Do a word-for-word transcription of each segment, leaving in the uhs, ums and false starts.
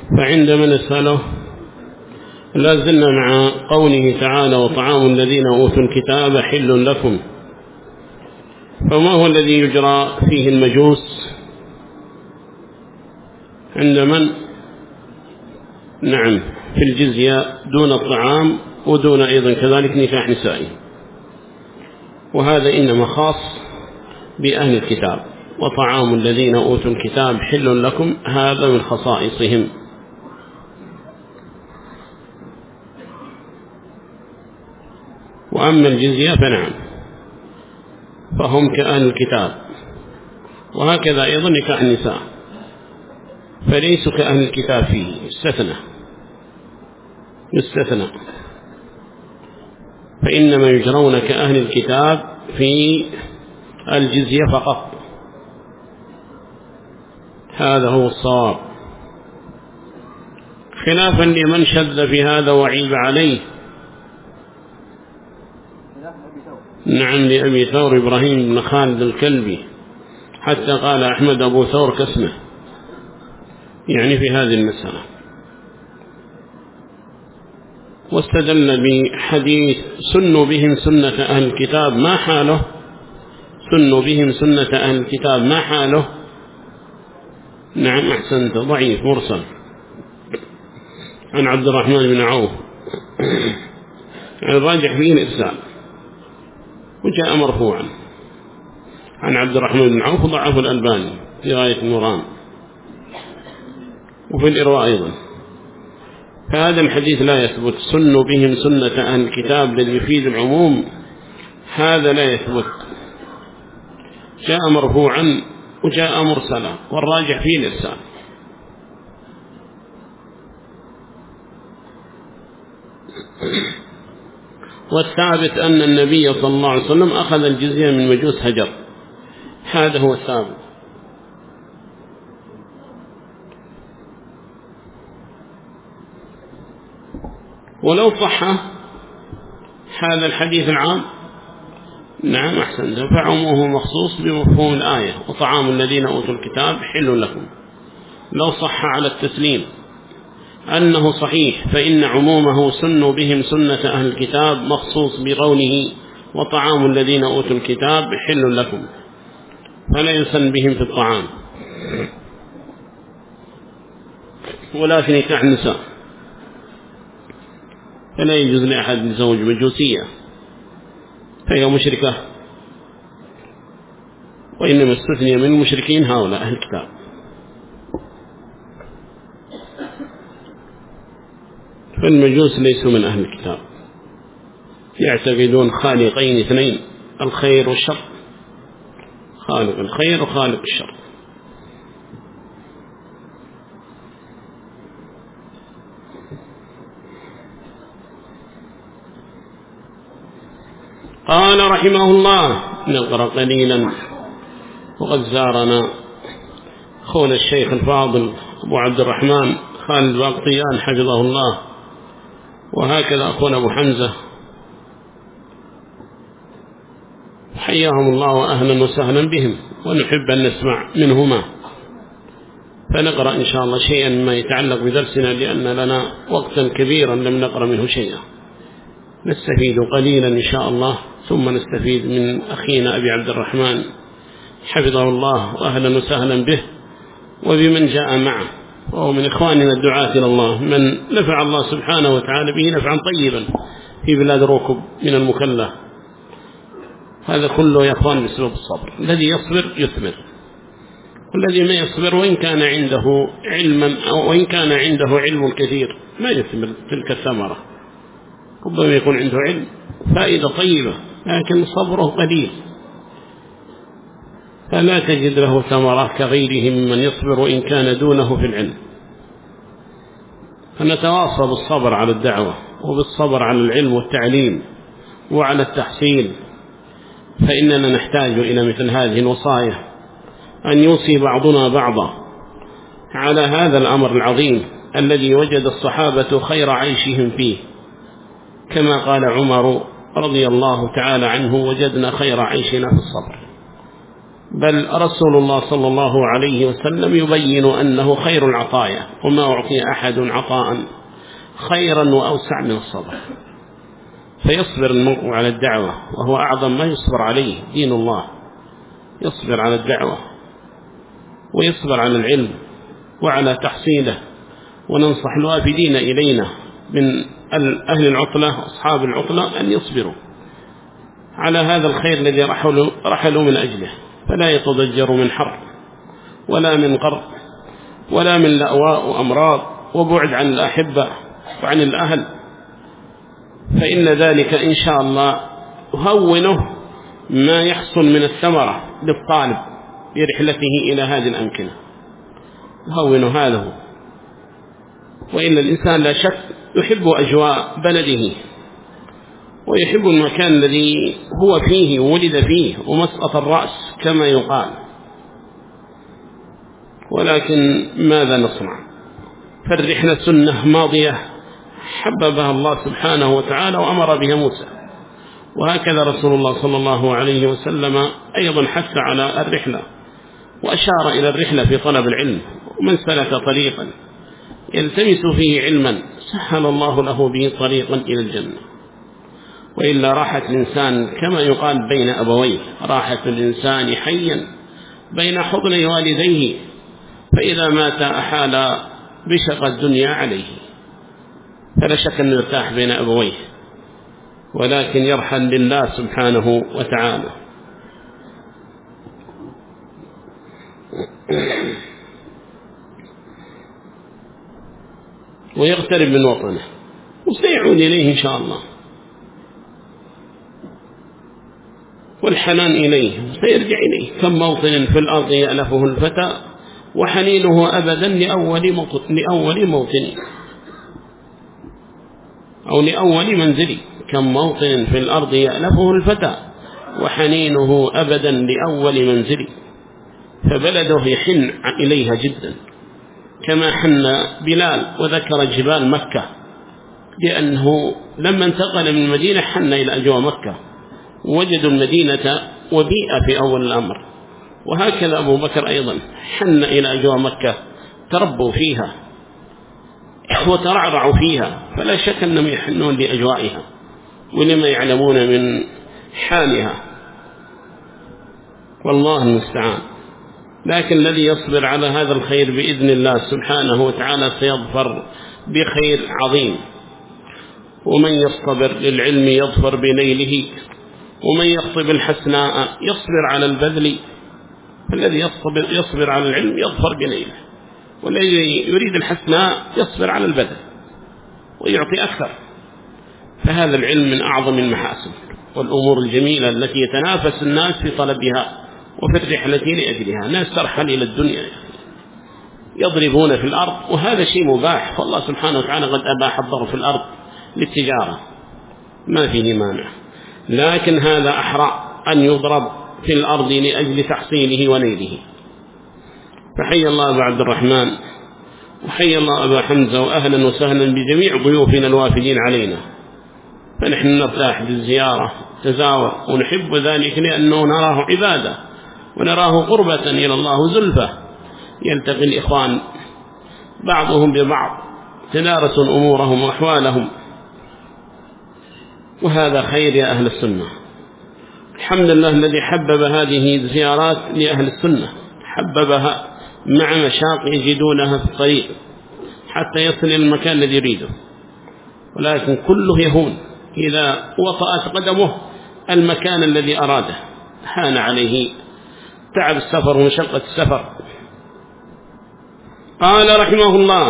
فعندما نسأله لا زلنا مع قوله تعالى وطعام الذين أوتوا الكتاب حل لكم. فما هو الذي يجرى فيه المجوس عند من؟ نعم، في الجزية دون الطعام ودون أيضا كذلك نكاح نسائي، وهذا إنما خاص بأهل الكتاب. وطعام الذين أوتوا الكتاب حل لكم، هذا من خصائصهم. وأما الجزية فنعم، فهم كأهل الكتاب، وهكذا أيضا نكاح النساء، فليسوا كأهل الكتاب فيه، يستثنى يستثنى فإنما يجرون كأهل الكتاب في الجزية فقط. هذا هو الصواب، خلافا لمن شذ في هذا وعيب عليه. نعم، لأبي ثور إبراهيم بن خالد الكلبي، حتى قال أحمد أبو ثور كاسمه، يعني في هذه المسألة. واستدل بحديث سنوا بهم سنة أهل الكتاب ما حاله، سنوا بهم سنة أهل الكتاب ما حاله. نعم أحسنت، ضعيف مرسل عن عبد الرحمن بن عوف، الراجح فيه الإرسال، وجاء مرفوعا عن عبد الرحمن بن عوف، ضعف الألباني في غاية النوران وفي الإرواء أيضا. فهذا الحديث لا يثبت، سنوا بهم سنة أهل الكتاب الذي يفيد العموم، هذا لا يثبت. جاء مرفوعا وجاء مرسلا، والراجح فيه الإرسال. والثابت أن النبي صلى الله عليه وسلم أخذ الجزية من مجوس هجر، هذا هو الثابت. ولو صح هذا الحديث العام، نعم أحسن، فعموه مخصوص بمفهوم الآية وطعام الذين أوتوا الكتاب حل لكم. لو صح على التسليم أنه صحيح، فإن عمومه سنوا بهم سنة أهل الكتاب مخصوص بقوله وطعام الذين أوتوا الكتاب حل لكم، فلا يسن بهم في الطعام ولا في نكاح النساء، فلا يجوز لأحد يتزوج مجوسية فهي مشركة، وإنما استثني من المشركين هؤلاء أهل الكتاب. فالمجوس ليسوا من أهل الكتاب، يعتقدون خالقين اثنين، الخير والشر، خالق الخير وخالق الشر. قال رحمه الله، نقرأ قليلا. وقد زارنا أخونا الشيخ الفاضل أبو عبد الرحمن خالد باقطيان حفظه الله، وهكذا أخونا أبو حمزة، حياهم الله وأهلا وسهلا بهم، ونحب أن نسمع منهما. فنقرأ إن شاء الله شيئا مما يتعلق بدرسنا، لأن لنا وقتا كبيرا لم نقرأ منه شيئا، نستفيد قليلا إن شاء الله، ثم نستفيد من أخينا أبي عبد الرحمن حفظه الله وأهلا وسهلا به وبمن جاء معه، وهو من إخواننا الدعاة إلى الله، من نفع الله سبحانه وتعالى به نفعا طيبا في بلاد الركب من المكلة. هذا كله يا أخوان بسبب الصبر، الذي يصبر يثمر، والذي ما يصبر وإن كان عنده علما أو وإن كان عنده علم كثير ما يثمر تلك الثمرة. ربما يكون عنده علم فائدة طيبة لكن صبره قليل، فلا تجد له ثمرات كغيره ممن يصبر وإن كان دونه في العلم. فنتواصى بالصبر على الدعوة، وبالصبر على العلم والتعليم وعلى التحصيل، فإننا نحتاج إلى مثل هذه الوصايا، أن يوصي بعضنا بعضا على هذا الأمر العظيم الذي وجد الصحابة خير عيشهم فيه، كما قال عمر رضي الله تعالى عنه: وجدنا خير عيشنا في الصبر. بل رسول الله صلى الله عليه وسلم يبين أنه خير العطايا، وما أعطي أحد عطاء خيرا وأوسع من الصبر. فيصبر المرء على الدعوة، وهو أعظم ما يصبر عليه دين الله، يصبر على الدعوة ويصبر على العلم وعلى تحصيله. وننصح الوافدين إلينا من أهل العطلة أصحاب العطلة أن يصبروا على هذا الخير الذي رحلوا, رحلوا من أجله، فلا يتضجروا من حر ولا من قر ولا من لأواء وأمراض وبعد عن الأحبة وعن الأهل، فإن ذلك إن شاء الله يهونه ما يحصل من الثمرة للطالب برحلته إلى هذه الأمكنة، يهون هذا. وإن الإنسان لا شك يحب أجواء بلده ويحب المكان الذي هو فيه وولد فيه ومسقط الرأس كما يقال، ولكن ماذا نصنع؟ فالرحلة سنة ماضية حببها الله سبحانه وتعالى وأمر بها موسى، وهكذا رسول الله صلى الله عليه وسلم أيضا حث على الرحلة وأشار إلى الرحلة في طلب العلم. ومن سلك طريقا يلتمس فيه علما سهل الله له به طريقا إلى الجنة. وإلا راحة الإنسان كما يقال بين أبويه، راحة الإنسان حيا بين حضن والديه، فإذا مات أحال بشق الدنيا عليه. فلا شك أن يرتاح بين أبويه، ولكن يرحل لله سبحانه وتعالى. ويغترب من وطنه وسيعود إليه إن شاء الله، والحنان إليه سيرجع إليه. كم موطن في الأرض يألفه الفتى وحنينه أبدا لأول موطن, لأول موطن أو لأول منزل. كم موطن في الأرض يألفه الفتى وحنينه أبدا لأول منزل. فبلده يحن إليها جدا، كما حن بلال وذكر جبال مكة، لأنه لما انتقل من المدينة حن إلى أجواء مكة، وجدوا المدينة وبيئة في أول الأمر. وهكذا أبو بكر أيضا حن إلى أجواء مكة، تربوا فيها وترعرعوا فيها، فلا شك أنهم يحنون لأجوائها ولما يعلمون من حالها، والله المستعان. لكن الذي يصبر على هذا الخير بإذن الله سبحانه وتعالى سيظفر بخير عظيم. ومن يصبر للعلم يظفر بنيله، ومن يخطب الحسناء يصبر على البذل. فالذي يصبر, يصبر على العلم يظفر بنيله، والذي يريد الحسناء يصبر على البذل ويعطي أكثر. فهذا العلم من أعظم المحاسن والأمور الجميلة التي يتنافس الناس في طلبها وفي الرحلة لأجلها. ناس ترحل إلى الدنيا يضربون في الأرض، وهذا شيء مباح، فالله سبحانه وتعالى قد أباح الضرب في الأرض للتجارة، ما فيه مانع. لكن هذا أحرى أن يضرب في الأرض لأجل تحصيله ونيله. فحي الله أبا عبد الرحمن، وحي الله أبا حمزة، وأهلا وسهلا بجميع ضيوفنا الوافدين علينا. فنحن نرتاح بالزيارة تزاور، ونحب ذلك لأنه نراه عبادة ونراه قربة إلى الله زلفة. يلتقي الإخوان بعضهم ببعض، تدارسوا أمورهم وأحوالهم، وهذا خير يا أهل السنة. الحمد لله الذي حبب هذه الزيارات لأهل السنة، حببها مع مشاق يجدونها في الطريق حتى يصل إلى المكان الذي يريده، ولكن كله يهون إذا وطأت قدمه المكان الذي أراده، حان عليه تعب السفر ومشقة السفر. قال رحمه الله: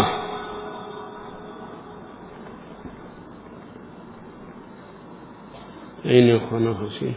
أين يخوانا خشي؟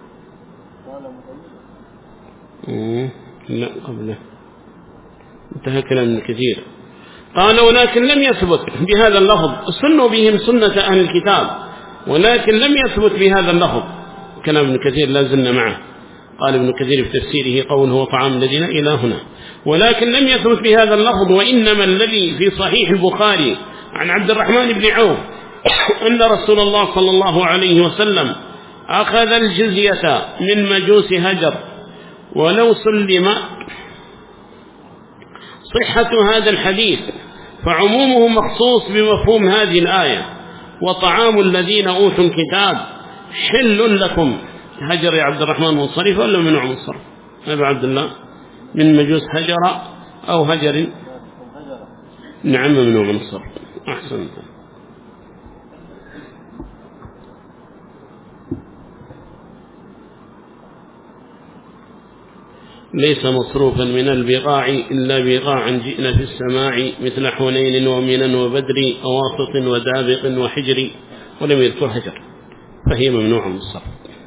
لا قبله انتهى كلام كثير. قال: ولكن لم يثبت بهذا اللفظ، سنوا بهم سنة أهل الكتاب، ولكن لم يثبت بهذا اللفظ. كلام ابن كثير لا زلنا معه. قال ابن كثير في تفسيره: قوله هو طعام الذين إلى هنا، ولكن لم يثبت بهذا اللفظ. وإنما الذي في صحيح البخاري عن عبد الرحمن بن عوف أن رسول الله صلى الله عليه وسلم أخذ الجزية من مجوس هجر ولو سلم صحة هذا الحديث فعمومه مخصوص بمفهوم هذه الآية: وطعام الذين أوتوا الكتاب حل لكم. هجر يا عبد الرحمن منصرف ولا ممنوع منصرف؟ أبو عبد الله من مجوز هجر أو هجر؟ نعم ممنوع منصرف. أحسن. ليس مصروفا من البغاع إلا بغاعا جئنا في السماع مثل حنين ومنا وبدر أواسط ودابق وحجر، ولم يذكر هجر، فهي ممنوعة من الصرف.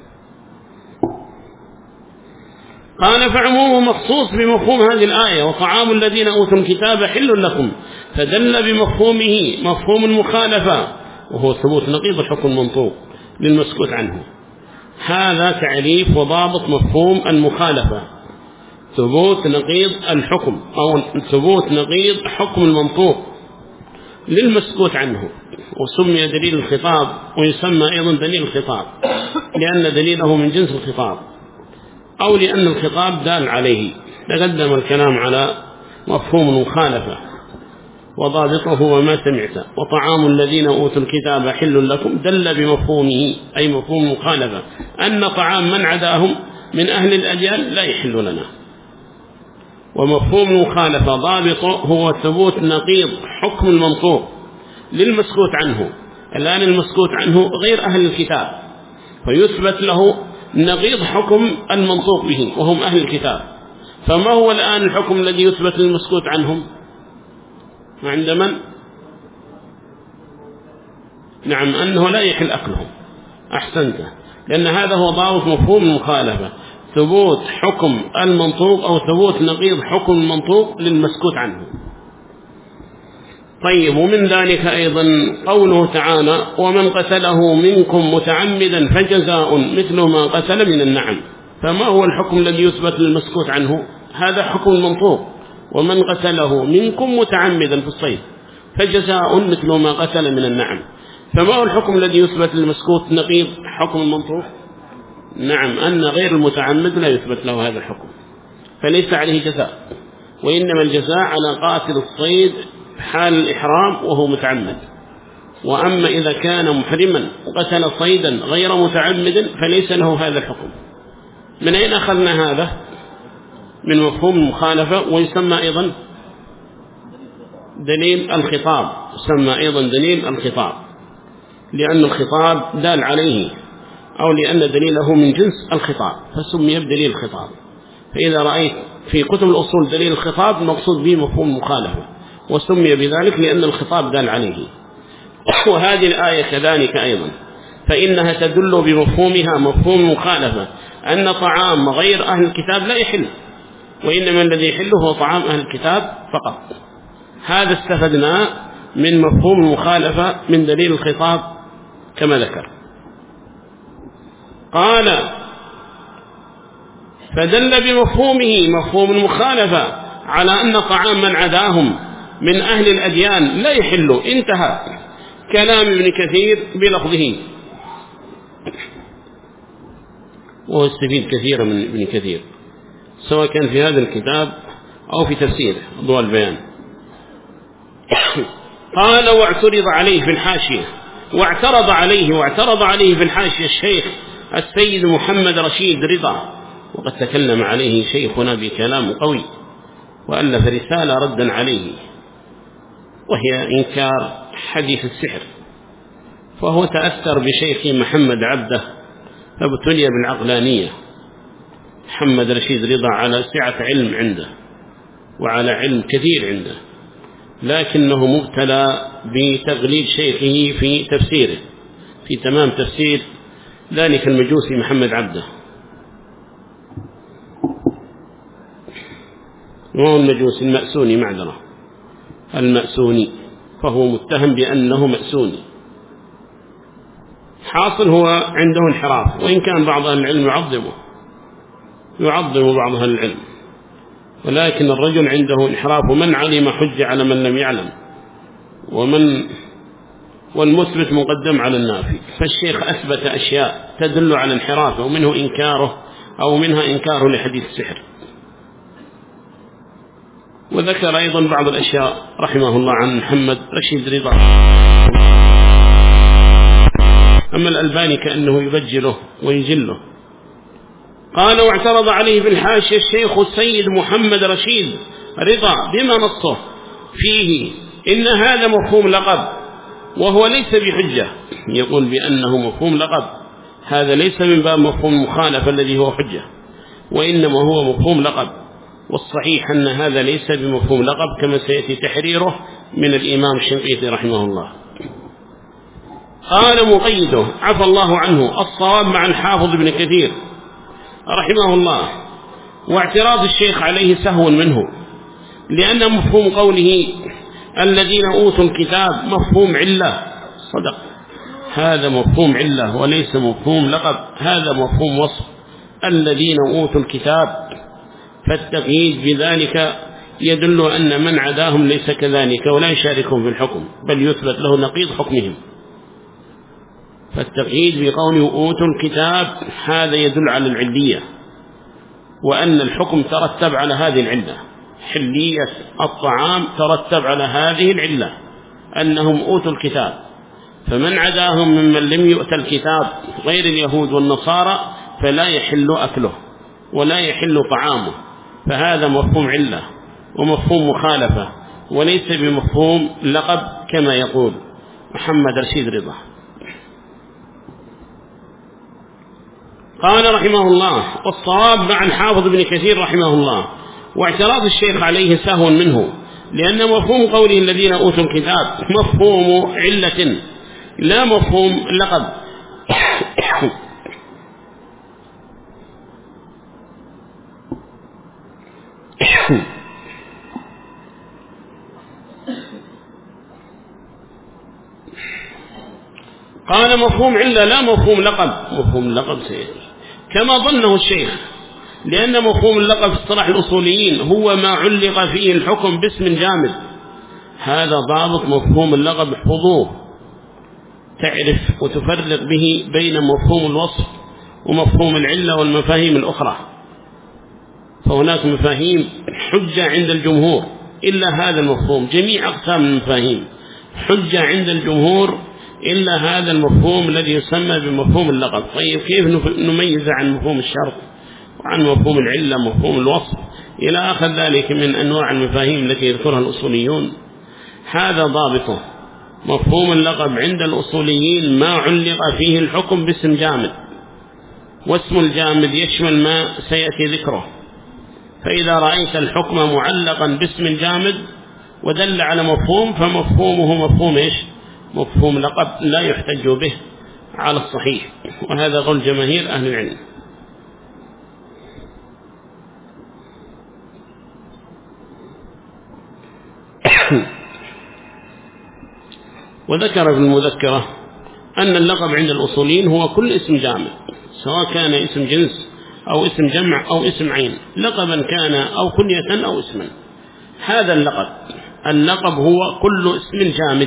قال: فعمومه مخصوص بمفهوم هذه الآية: وطعام الذين أوتوا الكتاب حل لكم، فدل بمفهومه مفهوم المخالفة، وهو ثبوت نقيض الحكم المنطوق للمسكوت عنه. هذا تعريف وضابط مفهوم المخالفة: ثبوت نقيض الحكم أو ثبوت نقيض حكم المنطوق للمسكوت عنه. وسمي دليل الخطاب ويسمى أيضا دليل الخطاب لأن دليله من جنس الخطاب أو لأن الخطاب دال عليه. تقدم الكلام على مفهوم المخالفة وضابطه وما سمعت. وطعام الذين أوتوا الكتاب حل لكم دل بمفهومه أي مفهوم المخالفة أن طعام من عداهم من أهل الأديان لا يحل لنا. ومفهوم المخالفة ضابطه هو ثبوت نقيض حكم المنطوق للمسكوت عنه. الآن المسكوت عنه غير أهل الكتاب، فيثبت له نقيض حكم المنطوق به وهم أهل الكتاب. فما هو الآن الحكم الذي يثبت للمسكوت عنهم عند من؟ نعم أنه لا يحل أكلهم. أحسنت، لأن هذا هو ضابط مفهوم المخالفة: ثبوت حكم المنطوق أو ثبوت نقيض حكم المنطوق للمسكوت عنه. طيب، ومن ذلك أيضا قوله تعالى: ومن قتله منكم متعمدا فجزاء مثل ما قتل من النعم. فما هو الحكم الذي يثبت للمسكوت عنه؟ هذا حكم المنطوق: ومن قتله منكم متعمدا في الصيد فجزاء مثل ما قتل من النعم. فما هو الحكم الذي يثبت للمسكوت نقيض حكم المنطوق؟ نعم أن غير المتعمد لا يثبت له هذا الحكم، فليس عليه جزاء، وإنما الجزاء على قاتل الصيد حال الإحرام وهو متعمد. وأما إذا كان محرما وقتل صيدا غير متعمد فليس له هذا الحكم. من أين أخذنا هذا؟ من مفهوم المخالفة، ويسمى أيضا دليل الخطاب. يسمى أيضا دليل الخطاب لأن الخطاب دال عليه أو لأن دليله من جنس الخطاب فسمي بدليل الخطاب. فإذا رأيت في كتب الأصول دليل الخطاب مقصود به مفهوم المخالفة، وسمي بذلك لأن الخطاب دال عليه. وهذه الآية كذلك أيضا، فإنها تدل بمفهومها مفهوم المخالفة أن طعام غير أهل الكتاب لا يحل، وإنما الذي يحله هو طعام أهل الكتاب فقط. هذا استفدنا من مفهوم المخالفة من دليل الخطاب كما ذكر. قال: فدل بمفهومه مفهوم المخالفة على أن طعام من عداهم من أهل الأديان لا يحل. انتهى كلام ابن كثير بلفظه، وهو استفيد كثيرا من ابن كثير سواء كان في هذا الكتاب أو في تفسيره ضوء البيان. قال: واعترض عليه في الحاشية واعترض عليه واعترض عليه في الحاشية الشيخ السيد محمد رشيد رضا، وقد تكلم عليه شيخنا بكلام قوي وألف رسالة ردا عليه، وهي إنكار حديث السحر. فهو تأثر بشيخ محمد عبده فابتلي بالعقلانية. محمد رشيد رضا على سعة علم عنده وعلى علم كثير عنده، لكنه مبتلى بتغليب شيخه في تفسيره في تمام تفسير ذلك المجوسي محمد عبده. وهو المجوسي المأسوني معذرة المأسوني، فهو متهم بأنه مأسوني. حاصل هو عنده انحراف، وإن كان بعض أهل العلم يعظمه يعظم بعض أهل العلم، ولكن الرجل عنده انحراف، ومن علم حج على من لم يعلم، ومن والمثبت مقدم على النافي. فالشيخ أثبت أشياء تدل على انحرافه، ومنه إنكاره أو منها إنكاره لحديث السحر. وذكر أيضا بعض الأشياء رحمه الله عن محمد رشيد رضا. أما الألباني كأنه يبجله ويجله. قال واعترض عليه في الحاشية الشيخ السيد محمد رشيد رضا بما نصه فيه إن هذا مفهوم لقب وهو ليس بحجة. يقول بأنه مفهوم لقب، هذا ليس من باب مفهوم المخالفة الذي هو حجة، وإنما هو مفهوم لقب. والصحيح أن هذا ليس بمفهوم لقب كما سيأتي تحريره من الإمام الشنقيطي رحمه الله. قال مقيده عفى الله عنه الصواب مع الحافظ ابن كثير رحمه الله، واعتراض الشيخ عليه سهو منه، لأن مفهوم قوله الذين أوتوا الكتاب مفهوم علة. صدق، هذا مفهوم علة وليس مفهوم لقب، هذا مفهوم وصف الذين أوتوا الكتاب، فالتقييد بذلك يدل أن من عداهم ليس كذلك ولا يشاركهم في الحكم، بل يثبت له نقيض حكمهم. فالتقييد بقوله أوتوا الكتاب هذا يدل على العلية، وأن الحكم ترتب على هذه العلة، حلية الطعام ترتب على هذه العلة أنهم أوتوا الكتاب، فمن عداهم ممن لم يؤت الكتاب غير اليهود والنصارى فلا يحل أكله ولا يحل طعامه، فهذا مفهوم علة ومفهوم مخالفة وليس بمفهوم لقب كما يقول محمد رشيد رضا. قال رحمه الله والصواب مع الحافظ ابن كثير رحمه الله، واعتراض الشيخ عليه سهو منه، لأن مفهوم قوله الذين أوتوا الكتاب مفهوم علة لا مفهوم لقب. قال مفهوم علة لا مفهوم لقب، مفهوم اللقب سيئة كما ظنه الشيخ، لأن مفهوم اللقب في اصطلاح الأصوليين هو ما علق فيه الحكم باسم جامد. هذا ضابط مفهوم اللقب، احفظوه تعرف وتفرق به بين مفهوم الوصف ومفهوم العلة والمفاهيم الأخرى. فهناك مفاهيم حجة عند الجمهور إلا هذا المفهوم، جميع أقسام المفاهيم حجة عند الجمهور إلا هذا المفهوم الذي يسمى بمفهوم اللقب. طيب كيف نميز عن مفهوم الشرط وعن مفهوم العلة مفهوم الوصف إلى آخر ذلك من أنواع المفاهيم التي يذكرها الأصوليون؟ هذا ضابطه. مفهوم اللقب عند الأصوليين ما علق فيه الحكم باسم جامد، واسم الجامد يشمل ما سيأتي ذكره. فإذا رأيت الحكم معلقا باسم جامد ودل على مفهوم فمفهومه مفهوم إيش؟ مفهوم لقب لا يحتج به على الصحيح، وهذا قول جماهير أهل العلم. وذكر في المذكرة أن اللقب عند الأصوليين هو كل اسم جامد، سواء كان اسم جنس أو اسم جمع أو اسم عين، لقبا كان أو كنية أو اسما. هذا اللقب، اللقب هو كل اسم جامد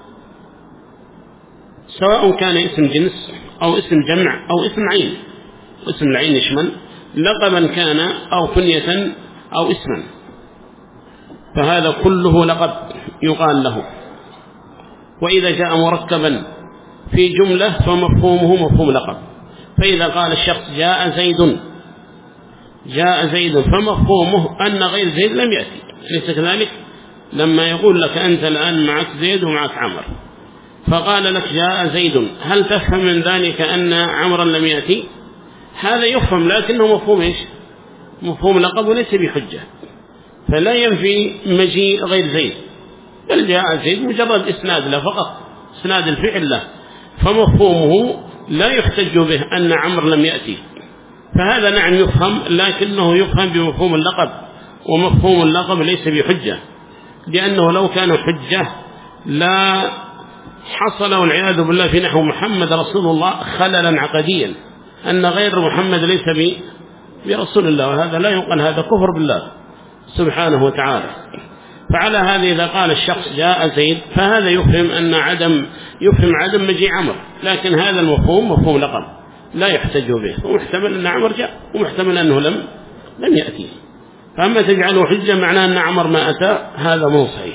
سواء كان اسم جنس أو اسم جمع أو اسم عين، اسم العين يشمل لقبا كان أو كنية أو اسما، فهذا كله لقب يقال له. وإذا جاء مركبا في جملة فمفهومه مفهوم لقب. فإذا قال الشخص جاء زيد جاء زيد فمفهومه أن غير زيد لم يأتي، ليس كذلك؟ لما يقول لك أنت الآن معك زيد ومعك عمر فقال لك جاء زيد، هل تفهم من ذلك أن عمرا لم يأتي؟ هذا يفهم، لكنه مفهوم إيش؟ مفهوم لقب وليس بحجة، فلا ينفي مجيء غير زيد، بل جاء زيد مجرد إسناد له فقط، إسناد الفعل له، فمفهومه لا يحتج به أن عمر لم يأتي. فهذا نعم يفهم، لكنه يفهم بمفهوم اللقب، ومفهوم اللقب ليس بحجة، لأنه لو كان حجة لا حصل والعياذ بالله في نحو محمد رسول الله خللا عقديا، أن غير محمد ليس برسول الله، وهذا لا يقال، هذا كفر بالله سبحانه وتعالى. فعلى هذه إذا قال الشخص جاء زيد فهذا يفهم أن عدم يفهم عدم مجيء عمر، لكن هذا المفهوم مفهوم لقب لا يحتج به، ومحتمل أن عمر جاء ومحتمل أنه لم لم يأتي. فأما تجعله حجة معناه أن عمر ما أتى، هذا مو صحيح.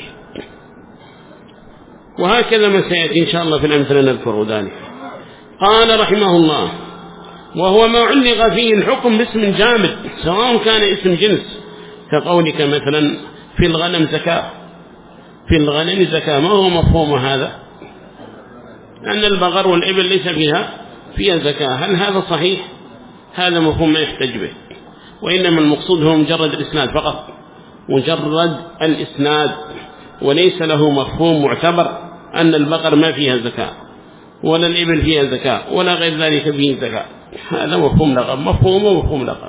وهكذا ما سيأتي إن شاء الله في الأمثلة نذكر ذلك. قال رحمه الله: وهو ما علق فيه الحكم باسم جامد سواء كان اسم جنس، كقولك مثلا في الغنم زكاة، في الغنم زكاة، ما هو مفهوم هذا؟ أن البقر والإبل ليس فيها فيها زكاة. هل هذا صحيح؟ هذا مفهوم ما يحتج به، وإنما المقصود هو مجرد الإسناد فقط، مجرد الإسناد، وليس له مفهوم معتبر أن البقر ما فيها زكاة ولا الإبل فيها زكاة ولا غير ذلك فيه زكاة. هذا مفهوم لقب، مفهوم ومفهوم لقب،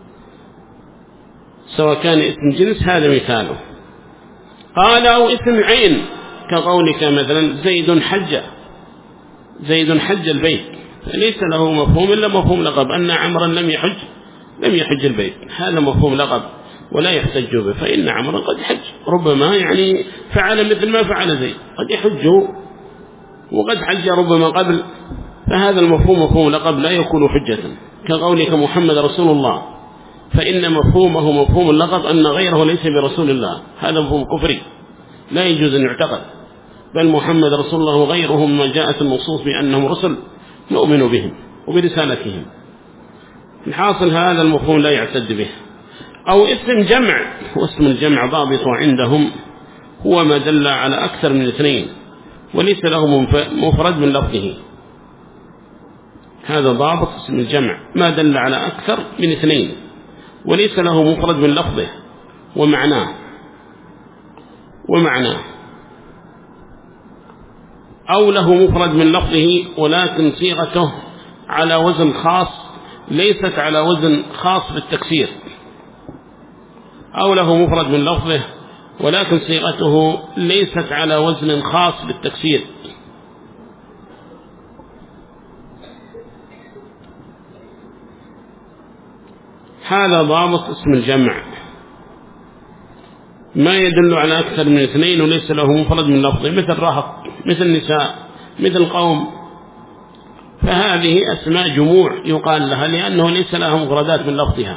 سواء كان اسم جنس هذا مثاله. قال: أو اسم عين، كقولك مثلا زيد حج، زيد حج البيت، فليس له مفهوم إلا مفهوم لقب، أن عمرا لم يحج لم يحج البيت، هذا مفهوم لقب ولا يحتج به، فإن عمرا قد حج، ربما يعني فعل مثل ما فعل زيد، قد يحج وقد حج ربما قبل، فهذا المفهوم مفهوم لقب لا يكون حجة. كقولك محمد رسول الله، فإن مفهومه مفهوم اللقب أن غيره ليس برسول الله، هذا مفهوم كفري لا يجوز أن يعتقد، بل محمد رسول الله وغيرهم ما جاءت النصوص بأنهم رسل نؤمن بهم وبرسالتهم. الحاصل هذا المفهوم لا يعتد به. أو اسم جمع، واسم الجمع ضابط عندهم هو ما دل على أكثر من اثنين وليس له مفرد من لفظه، هذا ضابط اسم الجمع، ما دل على أكثر من اثنين وليس له مفرد من لفظه ومعناه ومعناه أو له مفرد من لفظه ولكن صيغته على وزن خاص ليست على وزن خاص بالتكسير، أو له مفرد من لفظه ولكن صيغته ليست على وزن خاص بالتكسير. هذا ضابط اسم الجمع، ما يدل على أكثر من اثنين وليس له مفرد من لفظه، مثل رهط، مثل نساء، مثل قوم، فهذه أسماء جموع يقال لها لأنه ليس لها مفردات من لفظها.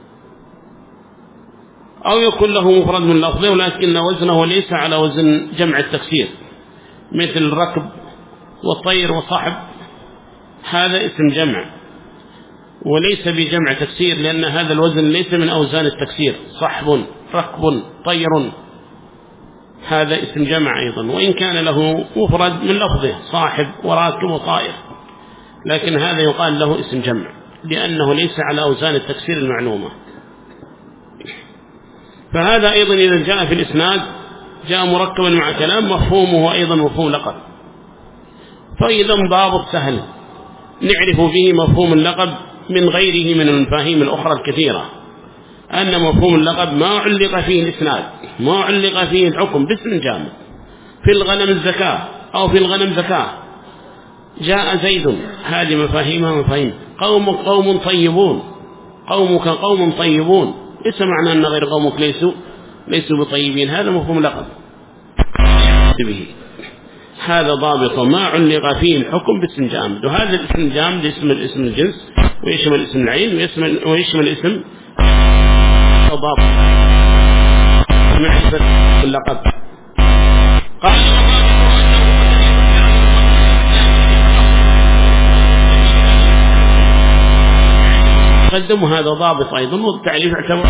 أو يكون له مفرد من لفظه ولكن وزنه ليس على وزن جمع التكسير، مثل الركب والطير وصحب، هذا اسم جمع وليس بجمع تكسير، لأن هذا الوزن ليس من أوزان التكسير، صحب ركب طير، هذا اسم جمع أيضا، وإن كان له مفرد من لفظه صاحب وراكب وطائر، لكن هذا يقال له اسم جمع لأنه ليس على أوزان التكسير المعلومة. فهذا أيضا إذا جاء في الإسناد جاء مركبا مع كلام مفهومه أيضا مفهوم لقب، فإذا ضابط سهل نعرف فيه مفهوم اللقب من غيره من المفاهيم الأخرى الكثيرة، أن مفهوم اللقب ما علق فيه الإسناد، ما علق فيه الحكم باسم جامد، في الغنم الزكاة أو في الغنم زكاة، جاء زيد، هذه مفاهيمها مفاهيم قوم قوم طيبون، قومك قوم طيبون، ليس معنى أن غير قومك ليسوا ليسوا بطيبين، هذا مفهوم لقب به، هذا ضابط ما علق فيه الحكم باسم جامد. وهذا الاسم الجامد اسم الاسم الجنس ويشمل اسم العين ويشمل ويشمل اسم ضابط معرفة اللقب. قدم هذا ضابط أيضا، والتعريف اعتبر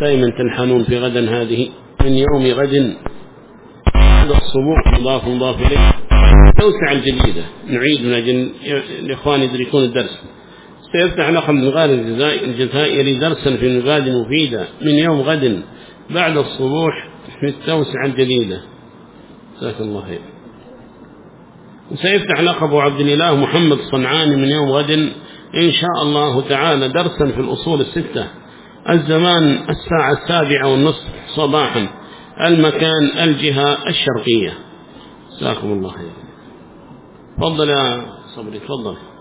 دائما تنحنون في غدا هذه من يوم غد هذا الصبوح مضاف مضاف إليه توسع الجديدة نعيد من أجل الإخوان يدركون الدرس. سيفتح لكم الغار الجزائري درسا في المبادئ المفيدة من يوم غد بعد الصبوح في التوسعة الجديدة. جزاك الله خير. وسيفتح لك أبو عبد الإله محمد الصنعاني من يوم غد إن شاء الله تعالى درسا في الأصول الستة. الزمان الساعة السابعة والنصف صباحا، المكان الجهة الشرقية. جزاكم الله خير. تفضل يا صبري تفضل.